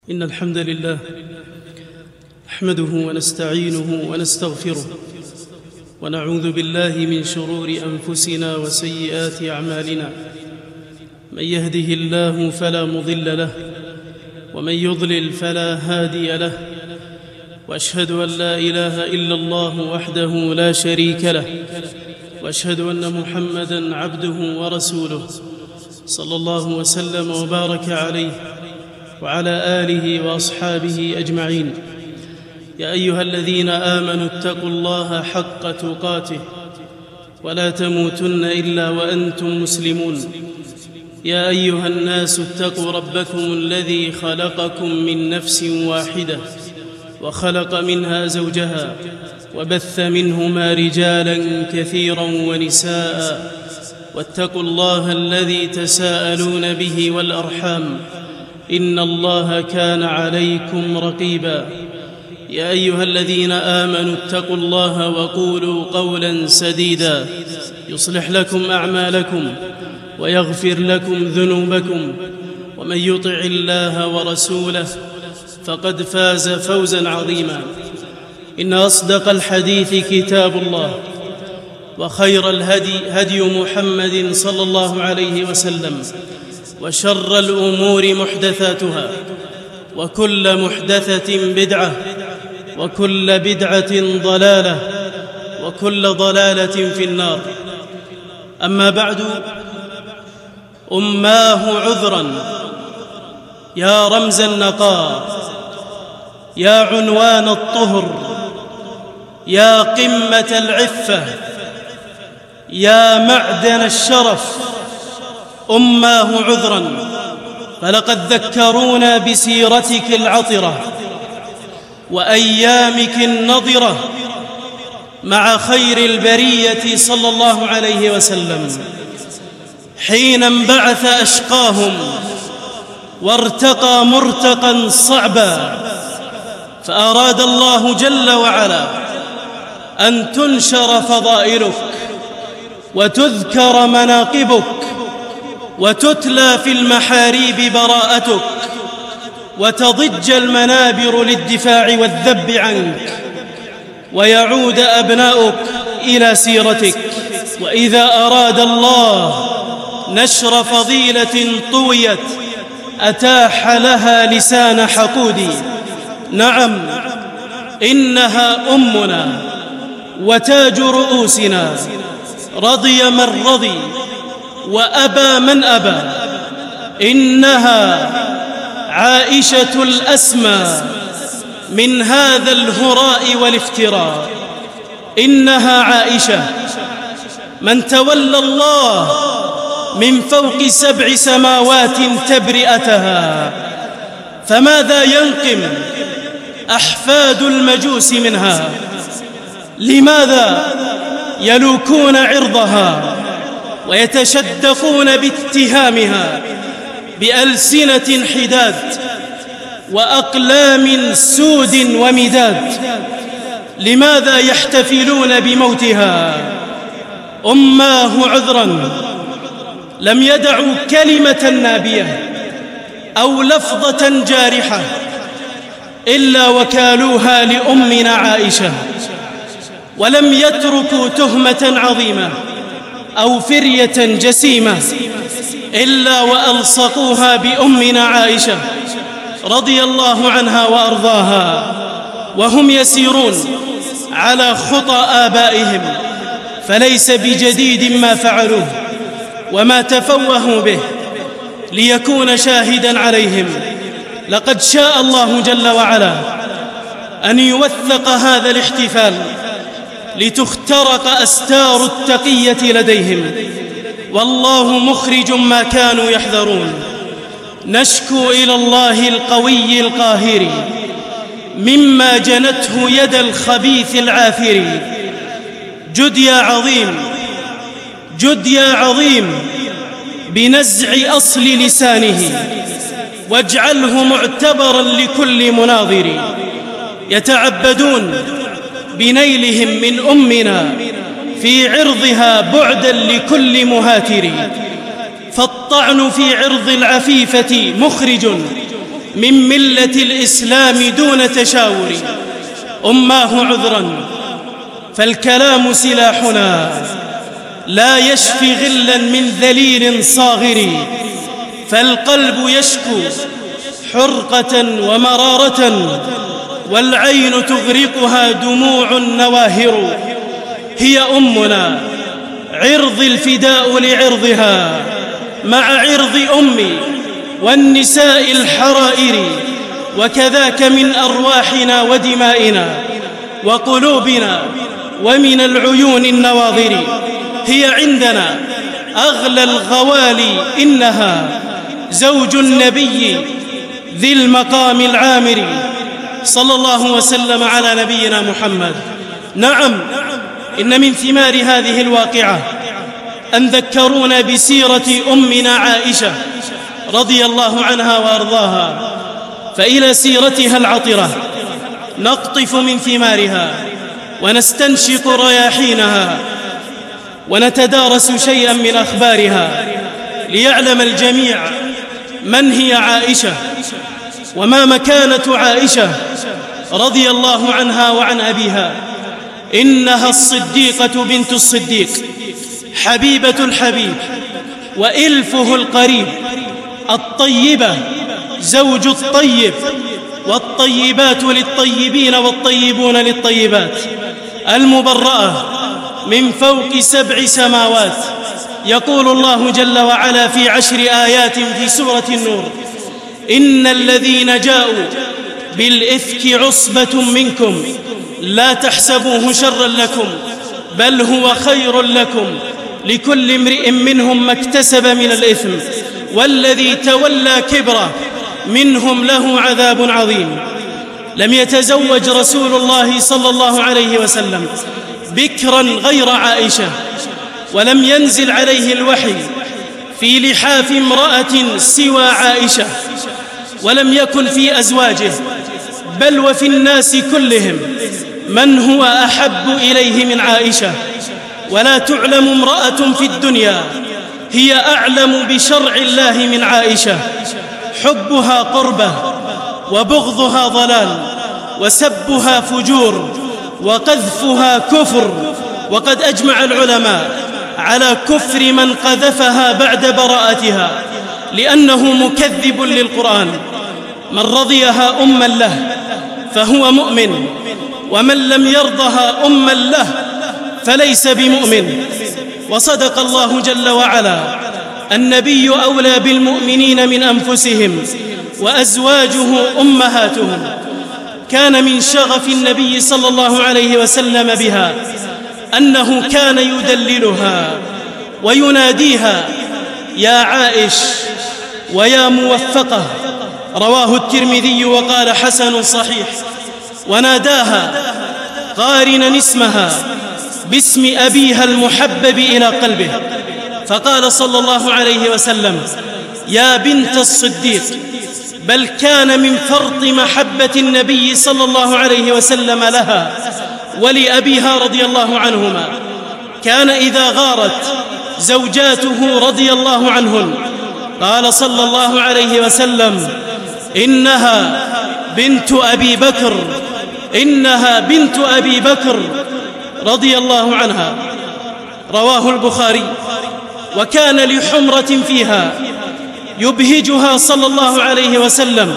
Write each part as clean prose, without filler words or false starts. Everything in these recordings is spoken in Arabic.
إن الحمد لله نحمده ونستعينه ونستغفره ونعوذ بالله من شرور أنفسنا وسيئات أعمالنا. من يهده الله فلا مضل له ومن يضلل فلا هادي له، وأشهد أن لا إله إلا الله وحده لا شريك له، وأشهد أن محمدًا عبده ورسوله صلى الله وسلم وبارك عليه وعلى آله وأصحابه أجمعين. يا أيها الذين آمنوا اتقوا الله حق تقاته ولا تموتن إلا وأنتم مسلمون. يا أيها الناس اتقوا ربكم الذي خلقكم من نفس واحدة وخلق منها زوجها وبث منهما رجالا كثيرا ونساء، واتقوا الله الذي تساءلون به والأرحام إن الله كان عليكم رقيبا. يا أيها الذين آمنوا اتقوا الله وقولوا قولا سديدا يصلح لكم أعمالكم ويغفر لكم ذنوبكم، ومن يطع الله ورسوله فقد فاز فوزا عظيما. إن أصدق الحديث كتاب الله، وخير الهدي هدي محمد صلى الله عليه وسلم، وشر الأمور محدثاتها، وكل محدثة بدعة، وكل بدعة ضلالة، وكل ضلالة في النار. أما بعد، أماه عذرا يا رمز النقاء، يا عنوان الطهر، يا قمة العفة، يا معدن الشرف. أماه عذرا، فلقد ذكرونا بسيرتك العطرة وأيامك النضرة مع خير البرية صلى الله عليه وسلم، حين انبعث أشقاهم وارتقى مرتقا صعبا، فأراد الله جل وعلا أن تنشر فضائلك وتذكر مناقبك وتتلى في المحاريب براءتك وتضج المنابر للدفاع والذب عنك، ويعود أبناؤك إلى سيرتك. وإذا أراد الله نشر فضيلة طويت أتاح لها لسان حقود. نعم، إنها أمنا وتاج رؤوسنا، رضي من رضي وأبى من أبى. إنها عائشة الأسمى من هذا الهراء والافتراء. إنها عائشة من تولى الله من فوق 7 سماوات تبرئتها، فماذا ينقم أحفاد المجوس منها؟ لماذا يلوكون عرضها ويتشدقون باتهامها بألسنة حداد وأقلام سود ومداد؟ لماذا يحتفلون بموتها؟ أماه عذرا لم يدعوا كلمة نابية أو لفظة جارحة إلا وكالوها لأمنا عائشة، ولم يتركوا تهمة عظيمة أو فرية جسيمة إلا وألصقوها بأمنا عائشة رضي الله عنها وأرضاها، وهم يسيرون على خطى آبائهم، فليس بجديد ما فعلوه وما تفوهوا به ليكون شاهدا عليهم. لقد شاء الله جل وعلا أن يوثق هذا الاحتفال لتخترق أستار التقية لديهم، والله مخرج ما كانوا يحذرون. نشكو إلى الله القوي القاهر مما جنته يد الخبيث العافر. جد يا عظيم، جد يا عظيم بنزع أصل لسانه، واجعله معتبرا لكل مناظر. يتعبدون بنيلهم من أمنا في عرضها بعدا لكل مهاتر، فالطعن في عرض العفيفة مخرج من ملة الإسلام دون تشاور. أماه عذرا فالكلام سلاحنا، لا يشفي غلا من ذليل صاغر، فالقلب يشكو حرقة ومرارة، والعين تغرقها دموع نواهر. هي أمنا عرض الفداء لعرضها، مع عرض أمي والنساء الحرائر، وكذاك من أرواحنا ودمائنا وقلوبنا ومن العيون النواظر. هي عندنا أغلى الغوالي، إنها زوج النبي ذي المقام العامر، صلى الله وسلم على نبينا محمد. نعم، إن من ثمار هذه الواقعة أن ذكرونا بسيرة أمنا عائشة رضي الله عنها وأرضاها، فإلى سيرتها العطرة نقطف من ثمارها ونستنشق رياحينها ونتدارس شيئا من أخبارها، ليعلم الجميع من هي عائشة وما مكانة عائشة رضي الله عنها وعن أبيها. إنها الصديقة بنت الصديق، حبيبة الحبيب وإلفه القريب، الطيبة زوج الطيب، والطيبات للطيبين والطيبون للطيبات، المبرأة من فوق 7 سماوات. يقول الله جل وعلا في 10 آيات في سورة النور: إن الذين جاءوا بالإفك عصبة منكم لا تحسبوه شرا لكم بل هو خير لكم، لكل امرئ منهم ما اكتسب من الإثم، والذي تولى كبره منهم له عذاب عظيم. لم يتزوج رسول الله صلى الله عليه وسلم بكرا غير عائشة، ولم ينزل عليه الوحي في لحاف امرأة سوى عائشة، ولم يكن في أزواجه بل وفي الناس كلهم من هو أحب إليه من عائشة. ولا تعلم امرأة في الدنيا هي أعلم بشرع الله من عائشة. حبها قربة، وبغضها ضلال، وسبها فجور، وقذفها كفر. وقد أجمع العلماء على كفر من قذفها بعد براءتها، لأنه مكذب للقرآن. من رضيها أما له فهو مؤمن، ومن لم يرضها أما له فليس بمؤمن. وصدق الله جل وعلا: النبي أولى بالمؤمنين من أنفسهم وأزواجه أمهاتهم. كان من شغف النبي صلى الله عليه وسلم بها أنه كان يدللها ويناديها: يا عائش ويا موفقة. رواه الترمذي وقال حسن صحيح. وناداها قارنا اسمها باسم أبيها المحبب إلى قلبه، فقال صلى الله عليه وسلم: يا بنت الصديق. بل كان من فرط محبة النبي صلى الله عليه وسلم لها ولأبيها رضي الله عنهما، كان إذا غارت زوجاته رضي الله عنهن قال صلى الله عليه وسلم: إنها بنت أبي بكر، إنها بنت أبي بكر رضي الله عنها. رواه البخاري. وكان لحمرة فيها يبهجها صلى الله عليه وسلم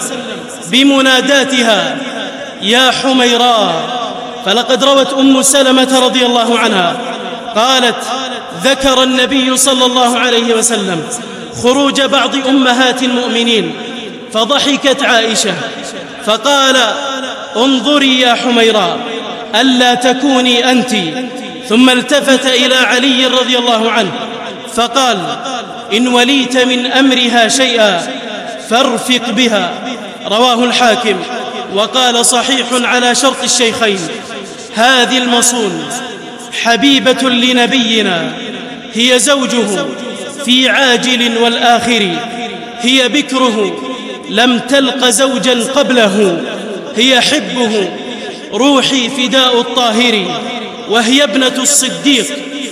بمناداتها: يا حميراء. فلقد روت أم سلمة رضي الله عنها قالت: ذكر النبي صلى الله عليه وسلم خروج بعض أمهات المؤمنين، فضحكت عائشة فقال: انظري يا حميراء ألا تكوني أنت. ثم التفت إلى علي رضي الله عنه فقال: إن وليت من أمرها شيئا فارفق بها. رواه الحاكم وقال: صحيح على شرط الشيخين. هذه المصون حبيبة لنبينا، هي زوجه في عاجل والآخر، هي بكره لم تلق زوجا قبله، هي حبه روحي فداء الطاهر، وهي ابنة الصديق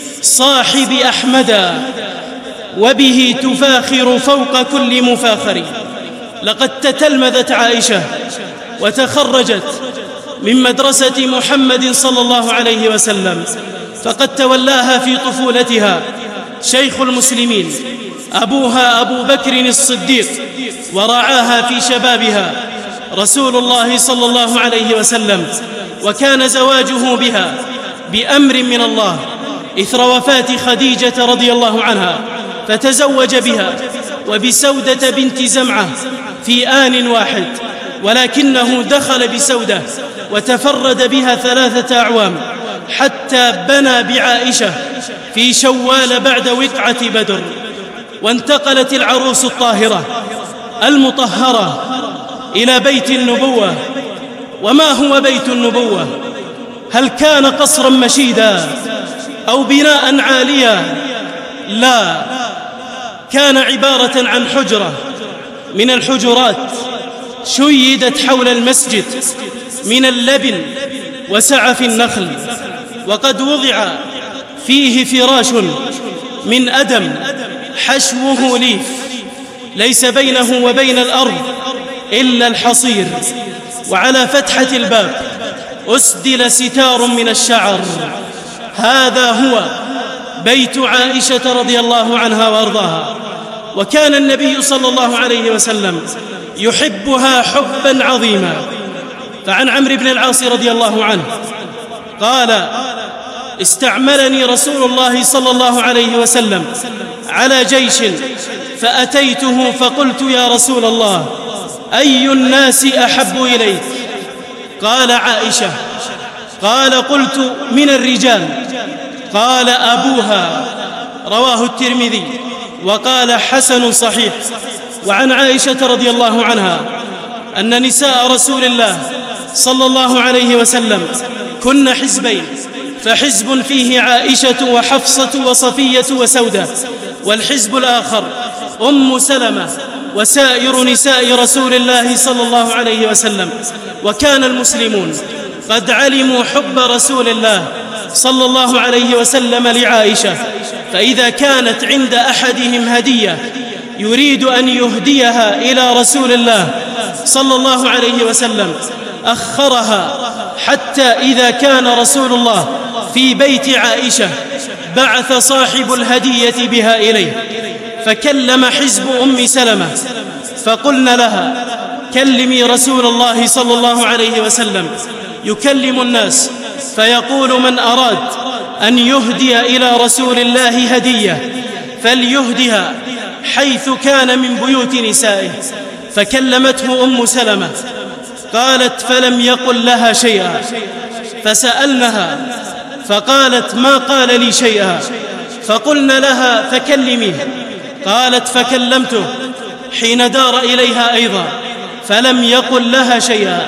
صاحب أحمد، وبه تفاخر فوق كل مفاخر. لقد تتلمذت عائشة وتخرجت من مدرسة محمد صلى الله عليه وسلم، فقد تولاها في طفولتها شيخ المسلمين أبوها أبو بكر الصديق، ورعاها في شبابها رسول الله صلى الله عليه وسلم، وكان زواجه بها بأمر من الله إثر وفاة خديجة رضي الله عنها، فتزوج بها وبسودة بنت زمعة في آن واحد، ولكنه دخل بسودة وتفرد بها 3 أعوام حتى بنى بعائشة في شوال بعد وقعة بدر. وانتقلت العروس الطاهرة المطهرة إلى بيت النبوة. وما هو بيت النبوة؟ هل كان قصرا مشيدا أو بناء عاليا؟ لا، كان عبارة عن حجرة من الحجرات شيدت حول المسجد من اللبن وسعف النخل، وقد وضع فيه فراش من أدم حشوه ليف، ليس بينه وبين الأرض إلا الحصير، وعلى فتحة الباب أسدل ستار من الشعر. هذا هو بيت عائشة رضي الله عنها وأرضاها. وكان النبي صلى الله عليه وسلم يحبها حبا عظيما. فعن عمرو بن العاص رضي الله عنه قال: استعملني رسول الله صلى الله عليه وسلم على جيش، فأتيته فقلت: يا رسول الله، أي الناس أحب إليك؟ قال: عائشة. قال: قلت: من الرجال؟ قال: أبوها. رواه الترمذي وقال: حسن صحيح. وعن عائشة رضي الله عنها أن نساء رسول الله صلى الله عليه وسلم كن حزبين، فحزب فيه عائشة وحفصة وصفية وسودة، والحزب الآخر أم سلمة وسائر نساء رسول الله صلى الله عليه وسلم. وكان المسلمون قد علموا حب رسول الله صلى الله عليه وسلم لعائشة، فإذا كانت عند أحدهم هدية يريد أن يهديها إلى رسول الله صلى الله عليه وسلم أخرها حتى إذا كان رسول الله في بيت عائشة بعث صاحب الهدية بها إليه، فكلم حزب أم سلمة فقلنا لها: كلمي رسول الله صلى الله عليه وسلم يكلم الناس، فيقول: من أراد أن يهدي إلى رسول الله هدية فليهدها حيث كان من بيوت نسائه. فكلمته أم سلمة قالت: فلم يقل لها شيئا، فسألنها فقالت: ما قال لي شيئا. فقلنا لها: فكلميه. قالت: فكلمته حين دار إليها أيضا فلم يقل لها شيئا.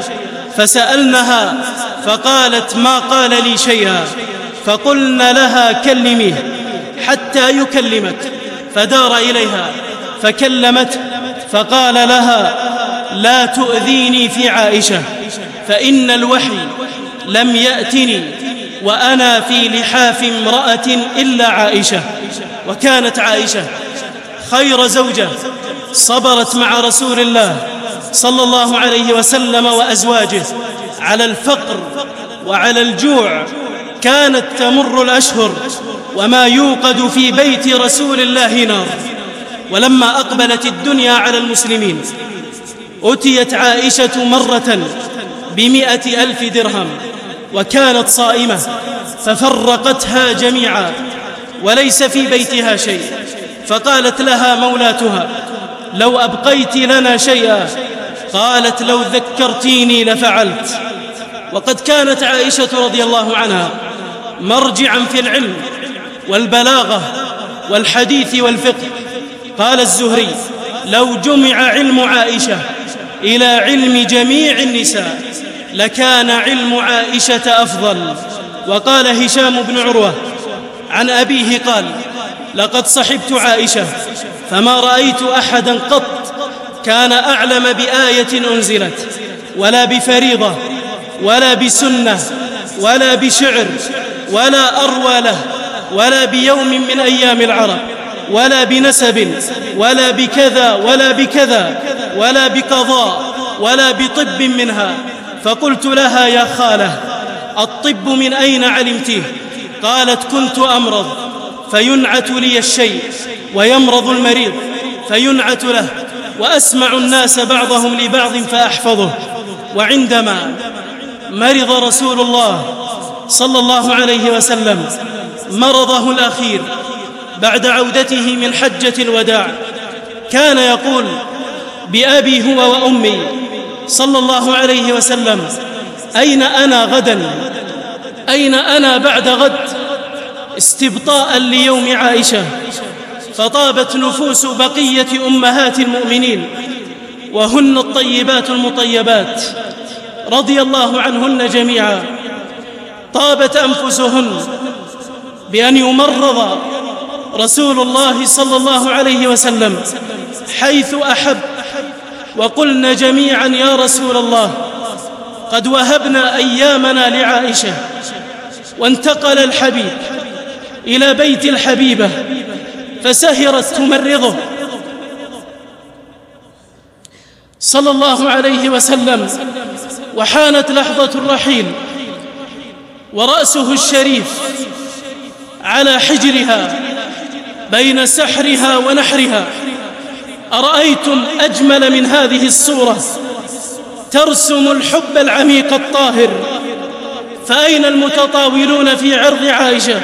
فسألنها فقالت: ما قال لي شيئا. فقلنا لها: كلميه حتى يكلمك. فدار إليها فكلمته فقال لها: لا تؤذيني في عائشة، فإن الوحي لم يأتني وأنا في لحاف امرأة إلا عائشة. وكانت عائشة خير زوجة صبرت مع رسول الله صلى الله عليه وسلم وأزواجه على الفقر وعلى الجوع. كانت تمر الأشهر وما يوقد في بيت رسول الله نار. ولما أقبلت الدنيا على المسلمين أتيت عائشة مرة ب100,000 درهم، وكانت صائمة ففرقتها جميعا وليس في بيتها شيء. فقالت لها مولاتها: لو أبقيت لنا شيئا. قالت: لو ذكرتيني لفعلت. وقد كانت عائشة رضي الله عنها مرجعا في العلم والبلاغة والحديث والفقه. قال الزهري: لو جمع علم عائشة إلى علم جميع النساء لكان علم عائشة أفضل. وقال هشام بن عروة عن أبيه قال: لقد صحبت عائشة فما رأيت أحدا قط كان أعلم بآية أنزلت ولا بفريضة ولا بسنة ولا بشعر ولا أروى له ولا بيوم من أيام العرب ولا بنسب ولا بكذا ولا بكذا ولا بقضاء ولا بطب منها. فقلت لها: يا خالة، الطب من أين علمته؟ قالت: كنت أمرض فينعت لي الشيء، ويمرض المريض فينعت له، وأسمع الناس بعضهم لبعض فأحفظه. وعندما مرض رسول الله صلى الله عليه وسلم مرضه الأخير بعد عودته من حجة الوداع، كان يقول: بأبي هو وأمي صلى الله عليه وسلم، أين أنا غدا؟ أين أنا بعد غد؟ استبطاء ليوم عائشة. فطابت نفوس بقية أمهات المؤمنين، وهن الطيبات المطيبات رضي الله عنهن جميعا، طابت أنفسهن بأن يمرض رسول الله صلى الله عليه وسلم حيث أحب، وقلن جميعا: يا رسول الله، قد وهبنا أيامنا لعائشة، وانتقل الحبيب إلى بيت الحبيبة فسهرت تمرضه صلى الله عليه وسلم، وحانت لحظة الرحيل ورأسه الشريف على حجرها بين سحرها ونحرها. أرأيتم أجمل من هذه الصورة ترسم الحب العميق الطاهر؟ فأين المتطاولون في عرض عائشة؟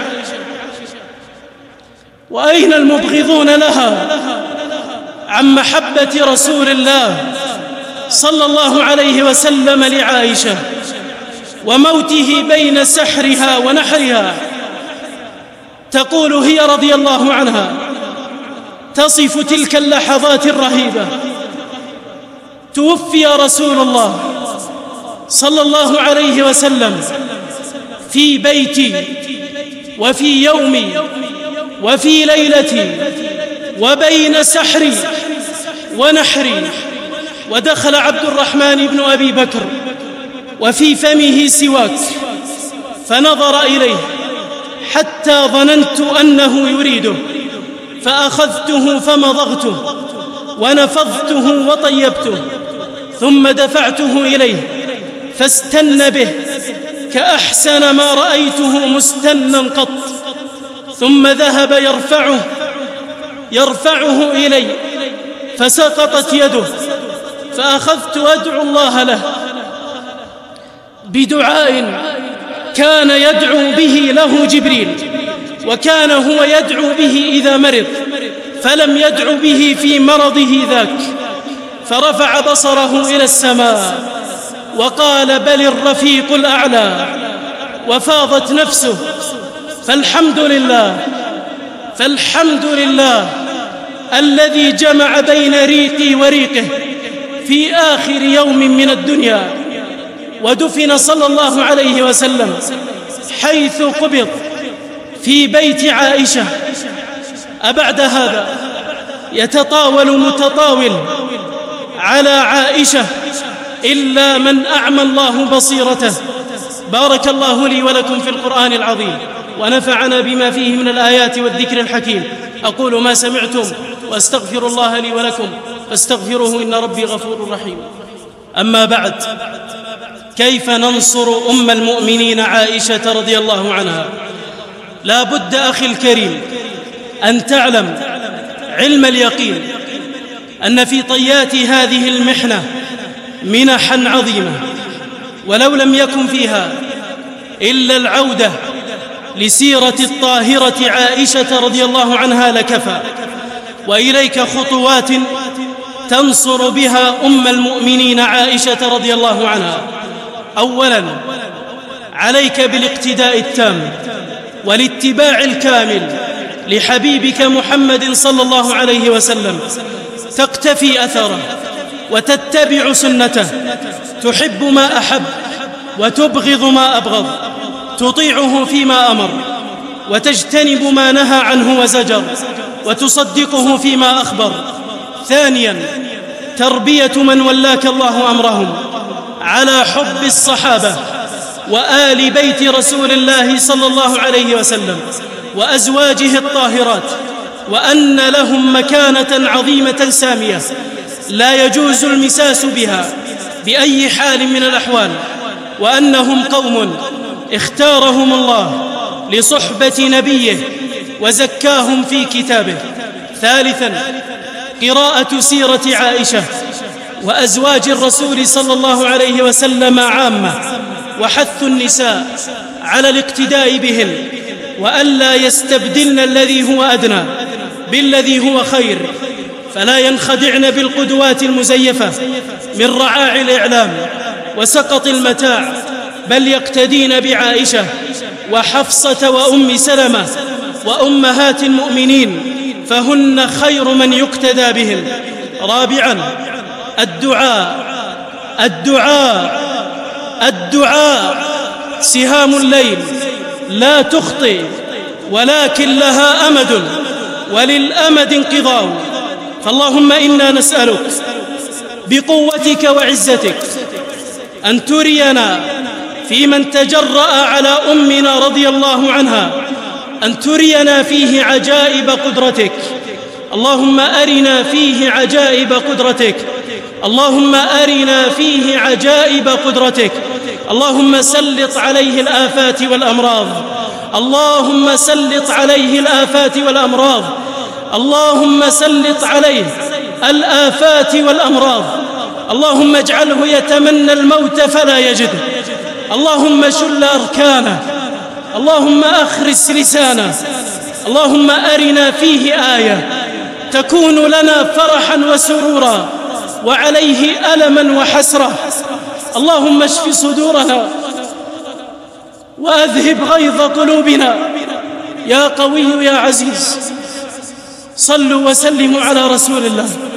وأين المبغضون لها عن محبة رسول الله صلى الله عليه وسلم لعائشة وموته بين سحرها ونحرها؟ تقول هي رضي الله عنها، تصف تلك اللحظات الرهيبة: توفي رسول الله صلى الله عليه وسلم في بيتي وفي يومي وفي ليلتي وبين سحري ونحري، ودخل عبد الرحمن بن أبي بكر وفي فمه سواك، فنظر إليه حتى ظننت أنه يريده، فأخذته فمضغته ونفضته وطيبته، ثم دفعته إليه فاستن به كأحسن ما رأيته مستنا قط، ثم ذهب يرفعه إلي، فسقطت يده، فأخذت أدعو الله له بدعاء كان يدعو به له جبريل، وكان هو يدعو به إذا مرض، فلم يدعو به في مرضه ذاك. فرفع بصره إلى السماء وقال: بل الرفيق الأعلى، وفاضت نفسه. فالحمد لله الذي جمع بين ريقي وريقه في آخر يوم من الدنيا، ودفن صلى الله عليه وسلم حيث قبض في بيت عائشة. أبعد هذا يتطاول متطاول على عائشة إلا من أعمى الله بصيرته. بارك الله لي ولكم في القرآن العظيم، ونفعنا بما فيه من الآيات والذكر الحكيم. أقول ما سمعتم وأستغفر الله لي ولكم فاستغفروه إن ربي غفور رحيم. أما بعد، كيف ننصر أم المؤمنين عائشة رضي الله عنها؟ لا بد أخي الكريم أن تعلم علم اليقين أن في طيات هذه المحنة منحا عظيمة، ولو لم يكن فيها إلا العودة لسيرة الطاهرة عائشة رضي الله عنها لكفى. وإليك خطوات تنصر بها أم المؤمنين عائشة رضي الله عنها. أولاً، عليك بالاقتداء التام والاتباع الكامل لحبيبك محمد صلى الله عليه وسلم، تقتفي أثره وتتبع سنته، تحب ما أحب وتبغض ما أبغض، تطيعه فيما أمر وتجتنب ما نهى عنه وزجر، وتصدقه فيما أخبر. ثانياً، تربية من ولاك الله أمرهم على حب الصحابة وآل بيت رسول الله صلى الله عليه وسلم وأزواجه الطاهرات وأن لهم مكانة عظيمة سامية لا يجوز المساس بها بأي حال من الأحوال، وأنهم قوم اختارهم الله لصحبة نبيه وزكاهم في كتابه. ثالثا، قراءة سيرة عائشة وأزواج الرسول صلى الله عليه وسلم عامة، وحث النساء على الاقتداء بهن وألا يستبدلن الذي هو أدنى بالذي هو خير، فلا ينخدعن بالقدوات المزيفة من رعاع الإعلام وسقط المتاع، بل يقتدين بعائشة وحفصة وأم سلمة وأمهات المؤمنين، فهن خير من يقتدى بهن. رابعا، الدعاء سهام الليل لا تخطئ، ولكن لها أمد، وللأمد انقضاء. فاللهم إنا نسألك بقوتك وعزتك أن ترينا في من تجرأ على أمنا رضي الله عنها، أن ترينا فيه عجائب قدرتك. اللهم أرنا فيه عجائب قدرتك، اللهم أرنا فيه عجائب قدرتك. اللهم سلط عليه الآفات والأمراض، اللهم سلط عليه الآفات والأمراض، اللهم سلط عليه الآفات والأمراض. اللهم اجعله يتمنى الموت فلا يجده، اللهم شل أركانه، اللهم أخرس لسانه. اللهم أرنا فيه آية تكون لنا فرحا وسرورا وعليه ألما وحسرة. اللهم اشف صدورنا وأذهب غيظ قلوبنا يا قوي يا عزيز. صلوا وسلموا على رسول الله.